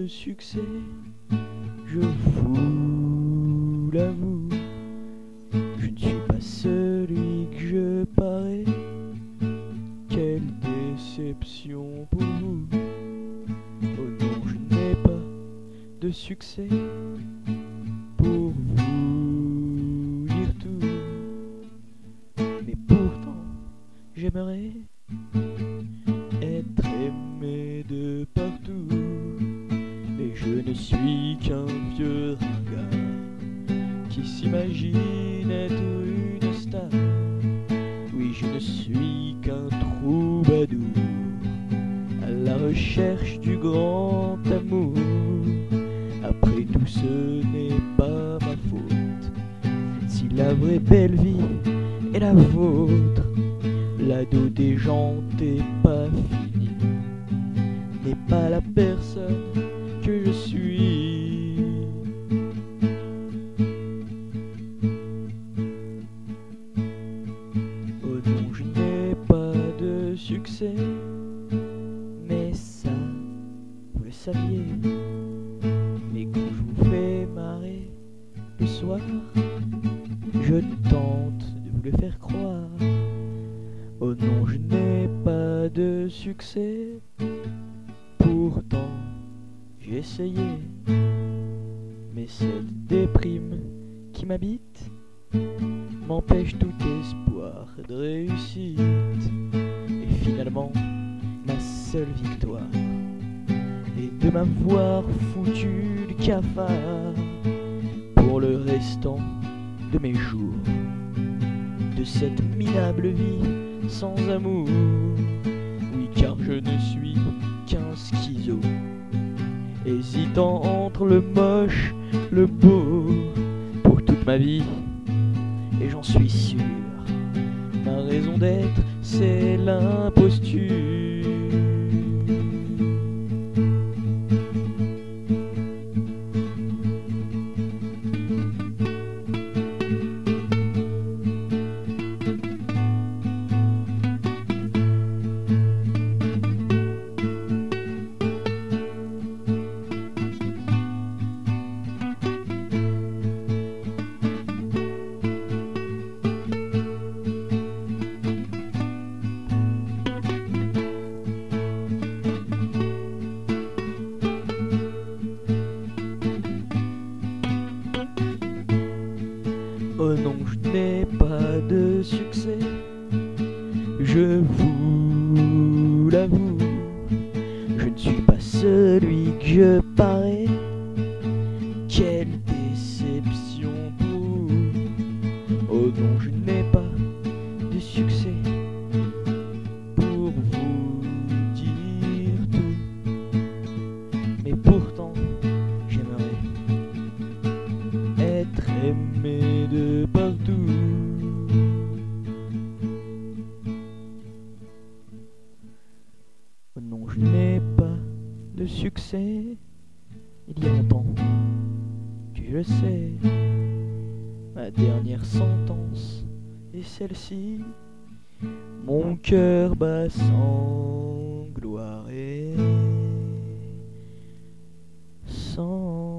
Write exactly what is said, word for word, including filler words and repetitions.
de succès, je vous l'avoue. Je ne suis pas celui que je parais. Quelle déception pour vous. Oh non, je n'ai pas de succès pour vous dire tout. Mais pourtant, j'aimerais être aimé de partout. Mais je ne suis qu'un vieux ringard qui s'imagine être une star. Oui, je ne suis qu'un troubadour à la recherche du grand amour. Après tout, ce n'est pas ma faute si la vraie belle vie est la vôtre. L'ado déjanté pas fini n'est pas la personne que je suis. Oh non, je n'ai pas de succès, mais ça, vous le saviez. Mais quand je vous fais marrer le soir, je tente de vous le faire croire. Oh non, je n'ai pas de succès, pourtant j'ai essayé. Mais cette déprime qui m'habite m'empêche tout espoir de réussite. Et finalement, ma seule victoire est de m'avoir foutu le cafard pour le restant de mes jours, de cette minable vie sans amour. Oui, car je ne suis qu'un schizo, hésitant entre le moche, le beau, pour toute ma vie. Et j'en suis sûr, ma raison d'être, c'est l'imposture. Oh non, je n'ai pas de succès, je vous l'avoue. Je ne suis pas celui que je parais. Quelle déception pour vous. Oh non, je n'ai pas de succès pour vous dire tout. Mais pourtant, j'aimerais être aimé de partout. Oh non, je n'ai pas de succès. Il y a longtemps que je sais. Ma dernière sentence est celle-ci. Mon cœur bat sans gloire et sans